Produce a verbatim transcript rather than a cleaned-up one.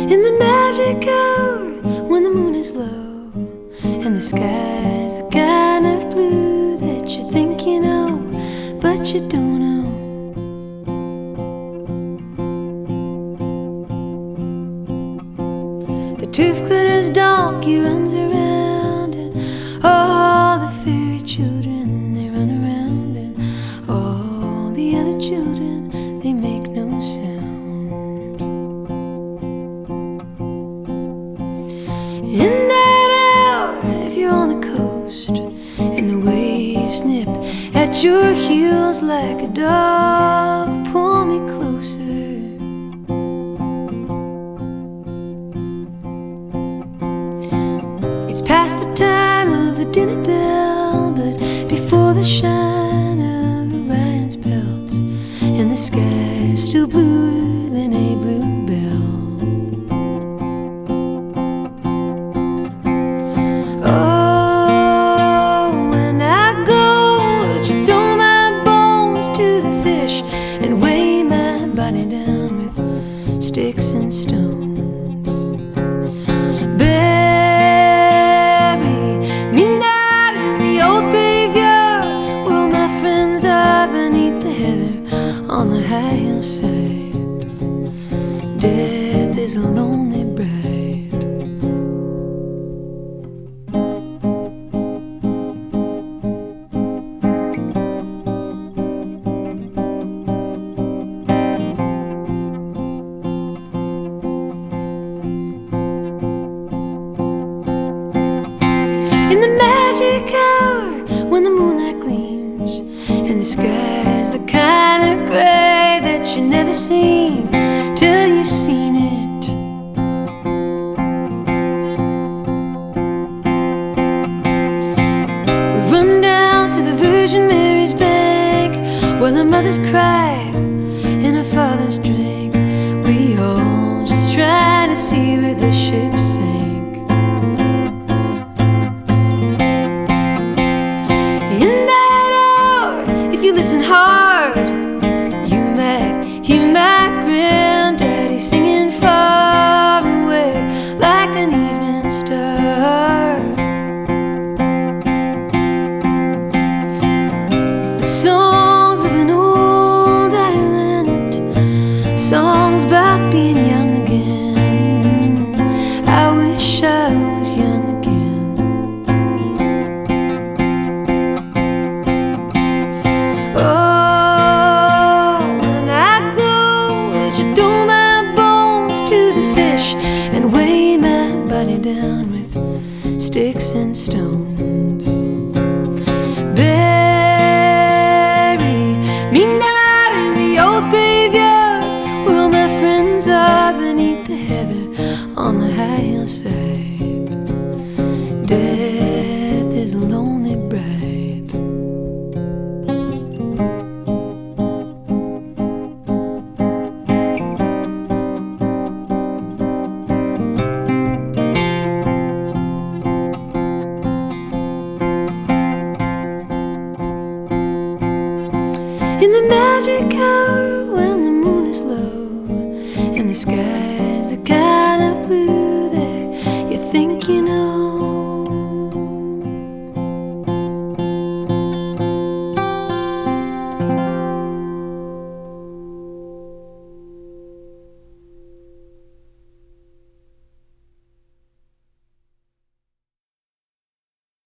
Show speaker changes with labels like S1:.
S1: In the magic hour when the moon is low and the sky's the kind of blue that you think you know, but you don't know. The truth glitters dark, he runs around, and all the fairy children, they run around, and all the other children, they make no sound. In that hour, if you're on the coast and the waves snip at your heels like a dog, pull me closer. It's past the time of the dinner bell, but before the shine of Orion's belt, and the sky is still bluer than a bluebell. Oh, when I go, would you throw my bones to the fish and weigh my body down with sticks and stones? On the high hillside, death is a lonely bride. In the magic hour when the moonlight gleams and the sky's the kind of gray that you never seen till you've seen it. We run down to the Virgin Mary's bank where the mothers cried and our fathers drank. We all just trying to see where the ship sank. In that hour, if you listen hard, you might hear my granddaddy singing far away like an evening star. The songs of an old island, songs about being young again. I wish I was young again. Oh, and weigh my body down with sticks and stones. Bury me not in the old graveyard where all my friends are beneath the heather on the high hillside. Death is a lonely bride. In the magic hour when the moon is low and the sky's the kind of blue